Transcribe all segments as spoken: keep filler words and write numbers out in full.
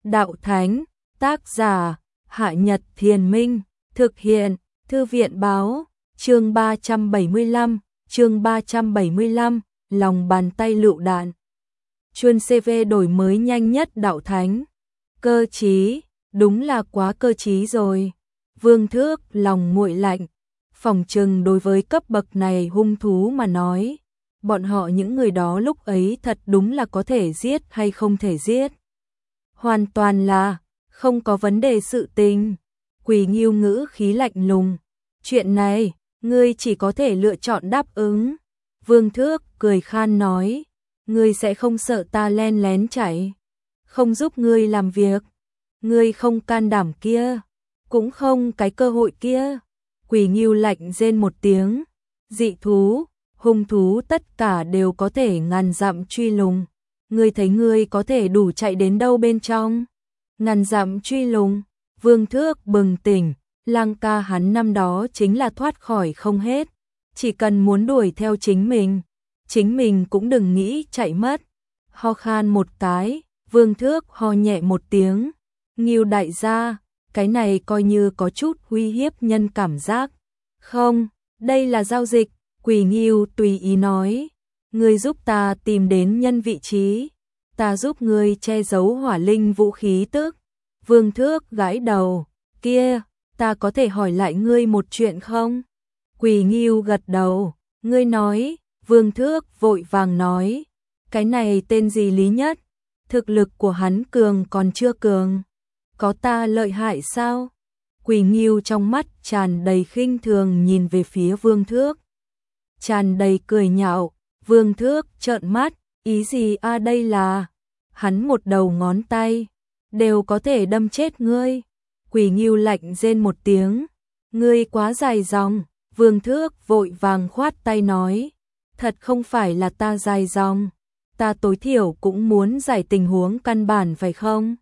Đạo Thánh, tác giả, Hạ Nhật Thiền Minh, thực hiện, Thư viện báo, chương ba trăm bảy mươi lăm, chương ba trăm bảy mươi lăm, lòng bàn tay lựu đạn. Chuân xê vê đổi mới nhanh nhất Đạo Thánh. Cơ trí, đúng là quá cơ trí rồi. Vương Thước lòng nguội lạnh, phỏng chừng đối với cấp bậc này hung thú mà nói, bọn họ những người đó lúc ấy thật đúng là có thể giết hay không thể giết. Hoàn toàn là không có vấn đề sự tình. Quỳ Nghiêu ngữ khí lạnh lùng, chuyện này ngươi chỉ có thể lựa chọn đáp ứng. Vương Thước cười khan nói, ngươi sẽ không sợ ta len lén chạy, không giúp ngươi làm việc, ngươi không can đảm kia, cũng không cái cơ hội kia. Quỳ Nghiêu lạnh rên một tiếng, dị thú, hung thú tất cả đều có thể ngàn dặm truy lùng, ngươi thấy ngươi có thể đủ chạy đến đâu bên trong? Ngàn dặm truy lùng. Vương Thước bừng tỉnh, Lang ca hắn năm đó chính là thoát khỏi không hết, chỉ cần muốn đuổi theo chính mình, chính mình cũng đừng nghĩ chạy mất. Ho khan một cái, Vương Thước ho nhẹ một tiếng, Nghiêu đại gia, cái này coi như có chút uy hiếp nhân cảm giác. Không, đây là giao dịch. Quỳ Nghiêu tùy ý nói, ngươi giúp ta tìm đến nhân vị trí, ta giúp ngươi che giấu hỏa linh vũ khí tức. Vương Thước gãi đầu, kia, ta có thể hỏi lại ngươi một chuyện không? Quỳ Nghiêu gật đầu, ngươi nói. Vương Thước vội vàng nói, cái này tên gì Lý Nhất, thực lực của hắn cường còn chưa cường, có ta lợi hại sao? Quỳ Nghiêu trong mắt tràn đầy khinh thường nhìn về phía Vương Thước, tràn đầy cười nhạo. Vương Thước trợn mắt, ý gì a à đây là, hắn một đầu ngón tay đều có thể đâm chết ngươi. Quỳ Nghiêu lạnh rên một tiếng, ngươi quá dài dòng. Vương Thước vội vàng khoát tay nói, thật không phải là ta dài dòng, ta tối thiểu cũng muốn giải tình huống căn bản phải không?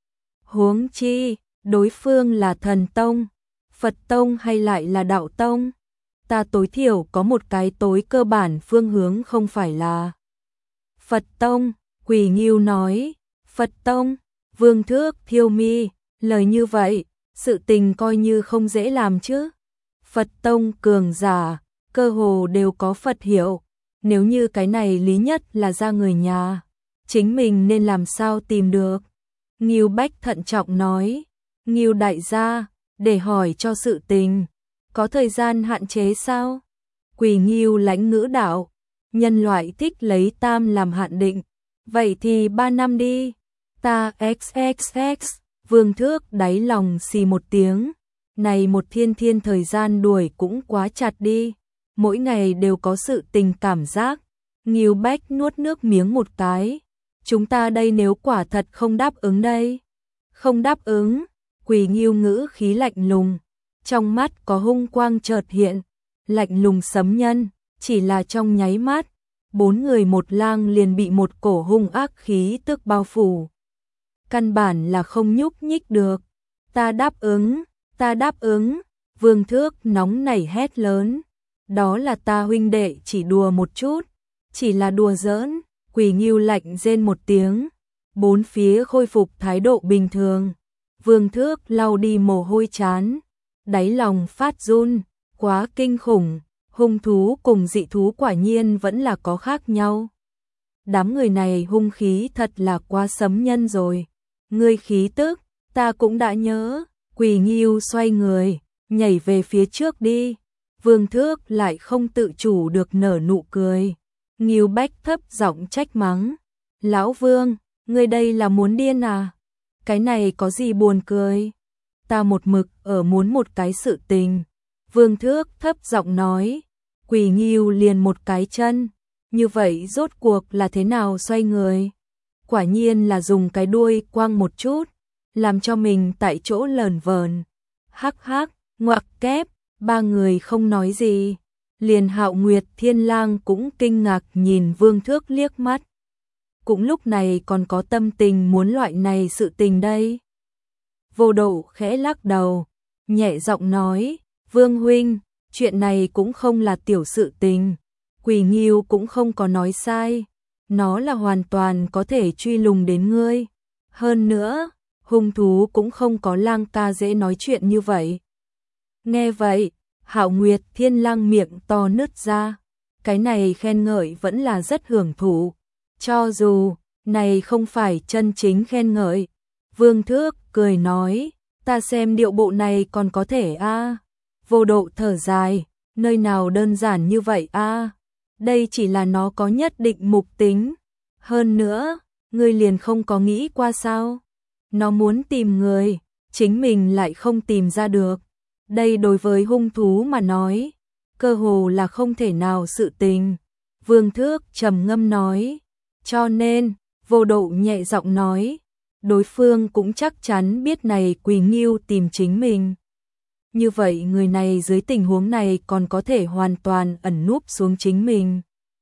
Huống chi, đối phương là thần tông, Phật tông hay lại là đạo tông, ta tối thiểu có một cái tối cơ bản phương hướng không phải là Phật tông. Quỳ Nghiêu nói, Phật tông. Vương Thước thiêu mi, lời như vậy, sự tình coi như không dễ làm chứ. Phật tông cường giả, cơ hồ đều có Phật hiệu, nếu như cái này Lý Nhất là ra người nhà, chính mình nên làm sao tìm được? Nghiêu Bách thận trọng nói, Nghiêu đại gia, để hỏi cho sự tình, có thời gian hạn chế sao? Quỳ Nghiêu lãnh ngữ đạo, nhân loại thích lấy tam làm hạn định, vậy thì ba năm đi. Ta xxx. Vương Thước đáy lòng xì một tiếng, này một thiên thiên thời gian đuổi cũng quá chặt đi, mỗi ngày đều có sự tình cảm giác. Nghiêu Bách nuốt nước miếng một cái, chúng ta đây nếu quả thật không đáp ứng đây. Không đáp ứng. Quỳ Nghiêu ngữ khí lạnh lùng, trong mắt có hung quang chợt hiện, lạnh lùng sấm nhân, chỉ là trong nháy mắt, bốn người một lang liền bị một cổ hung ác khí tức bao phủ, căn bản là không nhúc nhích được. Ta đáp ứng, ta đáp ứng. Vương Thước nóng nảy hét lớn, đó là ta huynh đệ chỉ đùa một chút, chỉ là đùa giỡn. Quỳ Nghiêu lạnh rên một tiếng, bốn phía khôi phục thái độ bình thường. Vương Thước lau đi mồ hôi trán, đáy lòng phát run, quá kinh khủng, hung thú cùng dị thú quả nhiên vẫn là có khác nhau. Đám người này hung khí thật là quá sấm nhân rồi. Ngươi khí tức, ta cũng đã nhớ. Quỳ Nghiêu xoay người, nhảy về phía trước đi. Vương Thước lại không tự chủ được nở nụ cười. Nghiêu Bách thấp giọng trách mắng, lão Vương, ngươi đây là muốn điên à? Cái này có gì buồn cười? Ta một mực ở muốn một cái sự tình. Vương Thước thấp giọng nói. Quỳ Nghiêu liền một cái chân, như vậy rốt cuộc là thế nào xoay người? Quả nhiên là dùng cái đuôi quăng một chút, làm cho mình tại chỗ lờn vờn. Hắc hắc, ngoặc kép, ba người không nói gì. Liền Hạo Nguyệt Thiên Lang cũng kinh ngạc nhìn Vương Thước liếc mắt. Cũng lúc này còn có tâm tình muốn loại này sự tình đây. Vô Độ khẽ lắc đầu, nhẹ giọng nói, Vương huynh, chuyện này cũng không là tiểu sự tình. Quỳ Nghiêu cũng không có nói sai, nó là hoàn toàn có thể truy lùng đến ngươi. Hơn nữa, hung thú cũng không có Lang ca dễ nói chuyện như vậy. Nghe vậy, Hạo Nguyệt Thiên Lang miệng to nứt ra, cái này khen ngợi vẫn là rất hưởng thụ, cho dù này không phải chân chính khen ngợi. Vương Thước cười nói, ta xem điệu bộ này còn có thể a. À. Vô Độ thở dài, nơi nào đơn giản như vậy a. À. Đây chỉ là nó có nhất định mục tính. Hơn nữa, ngươi liền không có nghĩ qua sao? Nó muốn tìm người, chính mình lại không tìm ra được. Đây đối với hung thú mà nói, cơ hồ là không thể nào sự tình. Vương Thước trầm ngâm nói, cho nên, Vô Độ nhẹ giọng nói, đối phương cũng chắc chắn biết này Quỳ Ngưu tìm chính mình. Như vậy người này dưới tình huống này còn có thể hoàn toàn ẩn núp xuống chính mình.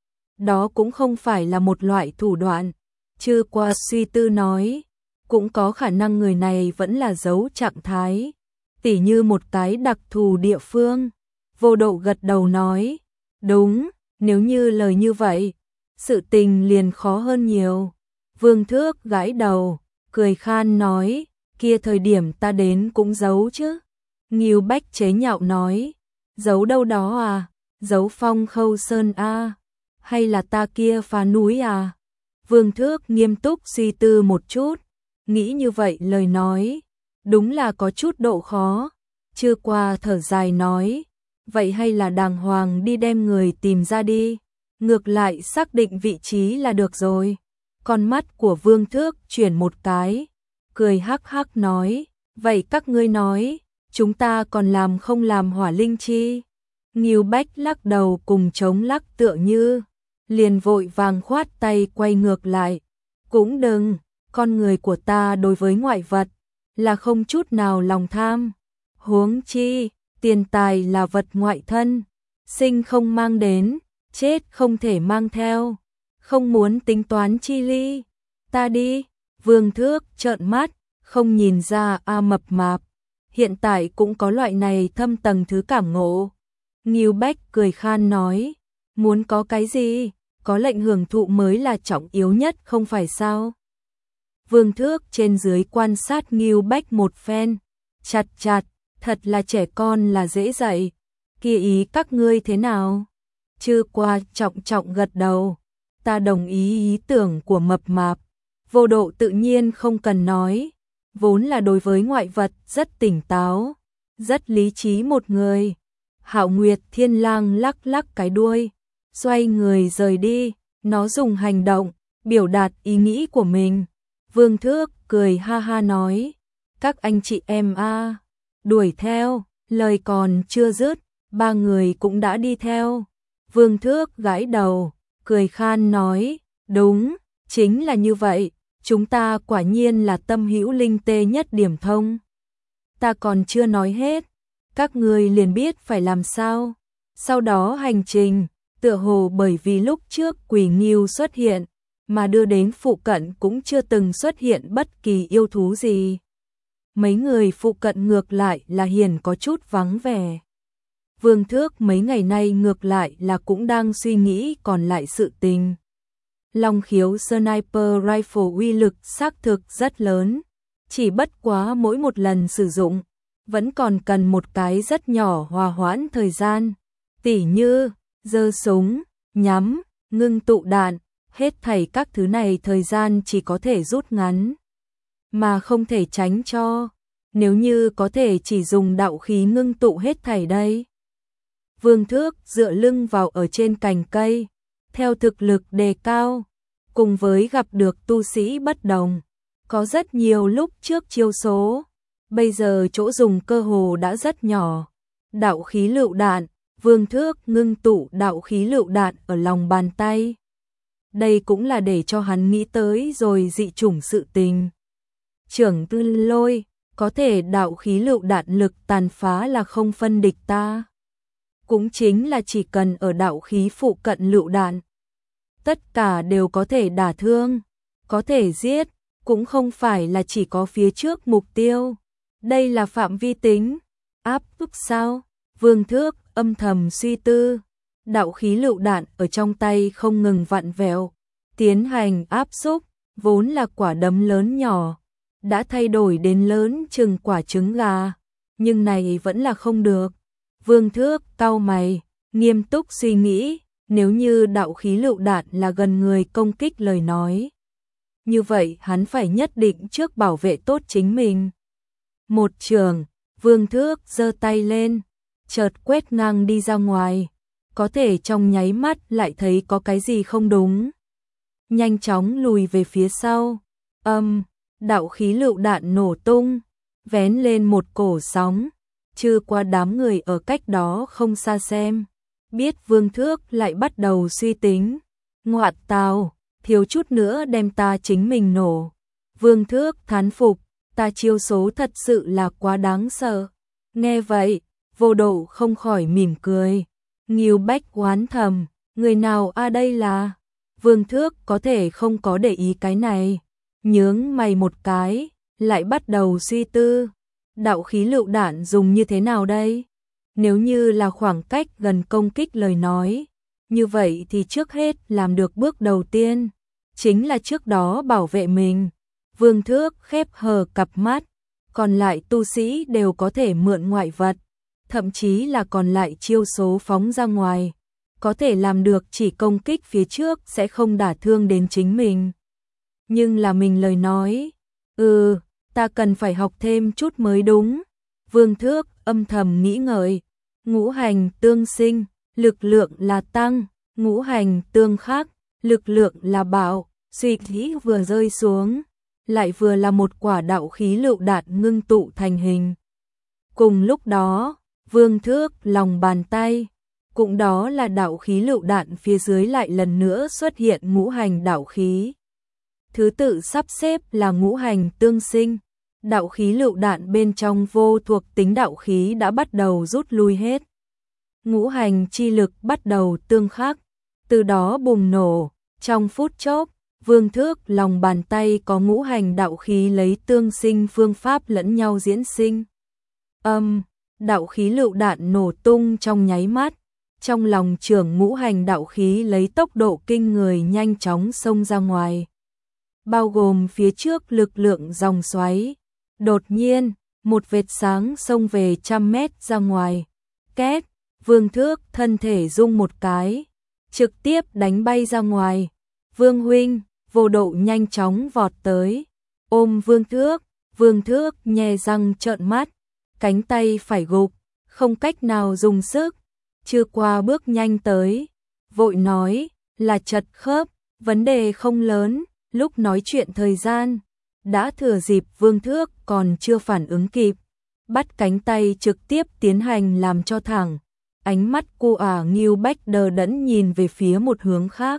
Đó cũng không phải là một loại thủ đoạn. Chư qua suy tư nói, cũng có khả năng người này vẫn là giấu trạng thái, tỉ như một cái đặc thù địa phương. Vô Độ gật đầu nói, đúng, nếu như lời như vậy, sự tình liền khó hơn nhiều. Vương Thước gãi đầu, cười khan nói, kia thời điểm ta đến cũng giấu chứ. Ngưu Bách chế nhạo nói, giấu đâu đó à, giấu Phong Khâu Sơn a, à? Hay là ta kia phá núi à? Vương Thước nghiêm túc suy tư một chút, nghĩ như vậy lời nói, đúng là có chút độ khó. Chưa qua thở dài nói, vậy hay là đàng hoàng đi đem người tìm ra đi, ngược lại xác định vị trí là được rồi. Con mắt của Vương Thước chuyển một cái, cười hắc hắc nói, vậy các ngươi nói, chúng ta còn làm không làm hỏa linh chi? Ngưu Bách lắc đầu cùng chống lắc tựa như, liền vội vàng khoát tay quay ngược lại. Cũng đừng, con người của ta đối với ngoại vật, là không chút nào lòng tham. Huống chi, tiền tài là vật ngoại thân, sinh không mang đến, chết không thể mang theo. Không muốn tính toán chi ly, ta đi. Vương Thước trợn mắt, không nhìn ra a mập mạp, hiện tại cũng có loại này thâm tầng thứ cảm ngộ. Ngưu Bách cười khan nói, muốn có cái gì, có lệnh hưởng thụ mới là trọng yếu nhất không phải sao? Vương Thước trên dưới quan sát Ngưu Bách một phen, chặt chặt, thật là trẻ con là dễ dạy, kia ý các ngươi thế nào? Chư qua trọng trọng gật đầu, ta đồng ý ý tưởng của mập mạp. Vô Độ tự nhiên không cần nói, vốn là đối với ngoại vật rất tỉnh táo, rất lý trí một người. Hạo Nguyệt Thiên Lang lắc lắc cái đuôi, xoay người rời đi, nó dùng hành động biểu đạt ý nghĩ của mình. Vương Thước cười ha ha nói, các anh chị em a, đuổi theo, lời còn chưa dứt, ba người cũng đã đi theo. Vương Thước gãi đầu, cười khan nói, đúng, chính là như vậy, chúng ta quả nhiên là tâm hữu linh tê nhất điểm thông. Ta còn chưa nói hết, các người liền biết phải làm sao. Sau đó hành trình, tựa hồ bởi vì lúc trước Quỳ Ngưu xuất hiện, mà đưa đến phụ cận cũng chưa từng xuất hiện bất kỳ yêu thú gì. Mấy người phụ cận ngược lại là hiền có chút vắng vẻ. Vương Thước mấy ngày nay ngược lại là cũng đang suy nghĩ còn lại sự tình. Long khiếu sniper rifle uy lực xác thực rất lớn, chỉ bất quá mỗi một lần sử dụng, vẫn còn cần một cái rất nhỏ hòa hoãn thời gian, tỉ như giơ súng, nhắm, ngưng tụ đạn, hết thảy các thứ này thời gian chỉ có thể rút ngắn, mà không thể tránh cho, nếu như có thể chỉ dùng đạo khí ngưng tụ hết thảy đây. Vương Thước dựa lưng vào ở trên cành cây, theo thực lực đề cao, cùng với gặp được tu sĩ bất đồng, có rất nhiều lúc trước chiêu số, bây giờ chỗ dùng cơ hồ đã rất nhỏ. Đạo khí lựu đạn, Vương Thước ngưng tụ đạo khí lựu đạn ở lòng bàn tay. Đây cũng là để cho hắn nghĩ tới rồi dị chủng sự tình. Trưởng Tư Lôi, có thể đạo khí lựu đạn lực tàn phá là không phân địch ta. Cũng chính là chỉ cần ở đạo khí phụ cận lựu đạn, tất cả đều có thể đả thương, có thể giết, cũng không phải là chỉ có phía trước mục tiêu. Đây là phạm vi tính, áp ức sao? Vương Thước âm thầm suy tư, đạo khí lựu đạn ở trong tay không ngừng vặn vẹo, tiến hành áp xúc, vốn là quả đấm lớn nhỏ, đã thay đổi đến lớn chừng quả trứng gà, nhưng này vẫn là không được. Vương Thước cau mày, nghiêm túc suy nghĩ, nếu như đạo khí lựu đạn là gần người công kích lời nói, như vậy hắn phải nhất định trước bảo vệ tốt chính mình. Một trường, Vương Thước giơ tay lên, chợt quét ngang đi ra ngoài, có thể trong nháy mắt lại thấy có cái gì không đúng. Nhanh chóng lùi về phía sau, âm, đạo khí lựu đạn nổ tung, vén lên một cổ sóng, trừ qua đám người ở cách đó không xa xem. Biết Vương Thước lại bắt đầu suy tính, ngoạn tào, thiếu chút nữa đem ta chính mình nổ. Vương Thước thán phục, ta chiêu số thật sự là quá đáng sợ. Nghe vậy, Vô Độ không khỏi mỉm cười. Ngưu Bách oán thầm, người nào a đây là? Vương Thước có thể không có để ý cái này, nhướng mày một cái, lại bắt đầu suy tư. Đạo khí lựu đạn dùng như thế nào đây? Nếu như là khoảng cách gần công kích lời nói, như vậy thì trước hết làm được bước đầu tiên, chính là trước đó bảo vệ mình. Vương Thước khép hờ cặp mắt, còn lại tu sĩ đều có thể mượn ngoại vật, thậm chí là còn lại chiêu số phóng ra ngoài, có thể làm được chỉ công kích phía trước sẽ không đả thương đến chính mình. Nhưng là mình lời nói, ừ, ta cần phải học thêm chút mới đúng. Vương Thước âm thầm nghĩ ngợi, ngũ hành tương sinh, lực lượng là tăng, ngũ hành tương khắc, lực lượng là bạo, suy nghĩ vừa rơi xuống, lại vừa là một quả đạo khí lựu đạn ngưng tụ thành hình. Cùng lúc đó, Vương Thước lòng bàn tay, cũng đó là đạo khí lựu đạn phía dưới lại lần nữa xuất hiện ngũ hành đạo khí. Thứ tự sắp xếp là ngũ hành tương sinh, đạo khí lựu đạn bên trong vô thuộc tính đạo khí đã bắt đầu rút lui hết. Ngũ hành chi lực bắt đầu tương khắc, từ đó bùng nổ, trong phút chốc, Vương Thước lòng bàn tay có ngũ hành đạo khí lấy tương sinh phương pháp lẫn nhau diễn sinh. Âm, đạo khí lựu đạn nổ tung trong nháy mắt, trong lòng trưởng ngũ hành đạo khí lấy tốc độ kinh người nhanh chóng xông ra ngoài, bao gồm phía trước lực lượng dòng xoáy. Đột nhiên, một vệt sáng xông về trăm mét ra ngoài. Két, Vương Thước thân thể rung một cái, trực tiếp đánh bay ra ngoài. Vương huynh, Vô Độ nhanh chóng vọt tới, ôm Vương Thước. Vương Thước nhè răng trợn mắt, cánh tay phải gục, không cách nào dùng sức, chưa qua bước nhanh tới, vội nói là chật khớp, vấn đề không lớn. Lúc nói chuyện thời gian, đã thừa dịp Vương Thước còn chưa phản ứng kịp, bắt cánh tay trực tiếp tiến hành làm cho thẳng. Ánh mắt cô ả Ngưu Bách đờ đẫn nhìn về phía một hướng khác.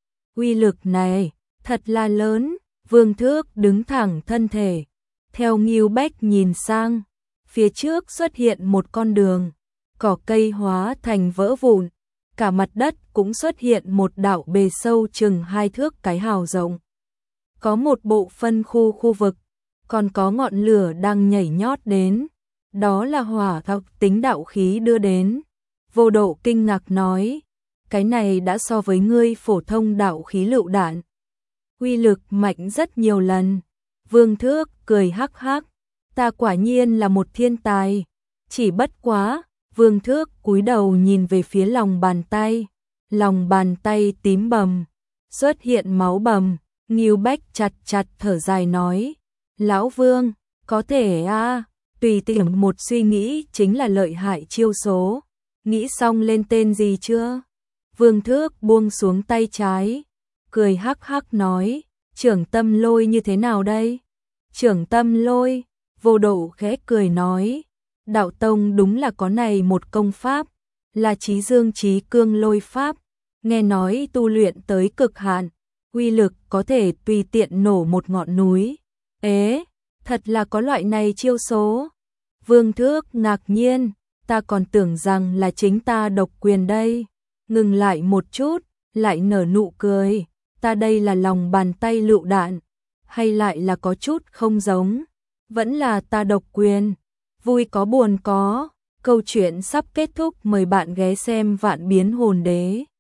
Uy lực này, thật là lớn. Vương Thước đứng thẳng thân thể, theo Ngưu Bách nhìn sang, phía trước xuất hiện một con đường, cỏ cây hóa thành vỡ vụn, cả mặt đất cũng xuất hiện một đạo bề sâu chừng hai thước cái hào rộng. Có một bộ phân khu khu vực, còn có ngọn lửa đang nhảy nhót đến, đó là hỏa thuộc tính đạo khí đưa đến. Vô Độ kinh ngạc nói, cái này đã so với ngươi phổ thông đạo khí lựu đạn, uy lực mạnh rất nhiều lần. Vương Thước cười hắc hắc, ta quả nhiên là một thiên tài, chỉ bất quá. Vương Thước cúi đầu nhìn về phía lòng bàn tay, lòng bàn tay tím bầm, xuất hiện máu bầm. Ngưu Bách chặt chặt thở dài nói, lão Vương, có thể a à, tùy tiện một suy nghĩ chính là lợi hại chiêu số. Nghĩ xong lên tên gì chưa? Vương Thước buông xuống tay trái, cười hắc hắc nói, Trưởng Tâm Lôi như thế nào đây? Trưởng Tâm Lôi, Vô Độ khẽ cười nói, đạo tông đúng là có này một công pháp, là Chí Dương Chí Cương Lôi pháp, nghe nói tu luyện tới cực hạn, uy lực có thể tùy tiện nổ một ngọn núi. Ế, thật là có loại này chiêu số. Vương Thước ngạc nhiên, ta còn tưởng rằng là chính ta độc quyền đây. Ngừng lại một chút, lại nở nụ cười, ta đây là lòng bàn tay lựu đạn, hay lại là có chút không giống, vẫn là ta độc quyền. Vui có buồn có, câu chuyện sắp kết thúc, mời bạn ghé xem Vạn Biến Hồn Đế.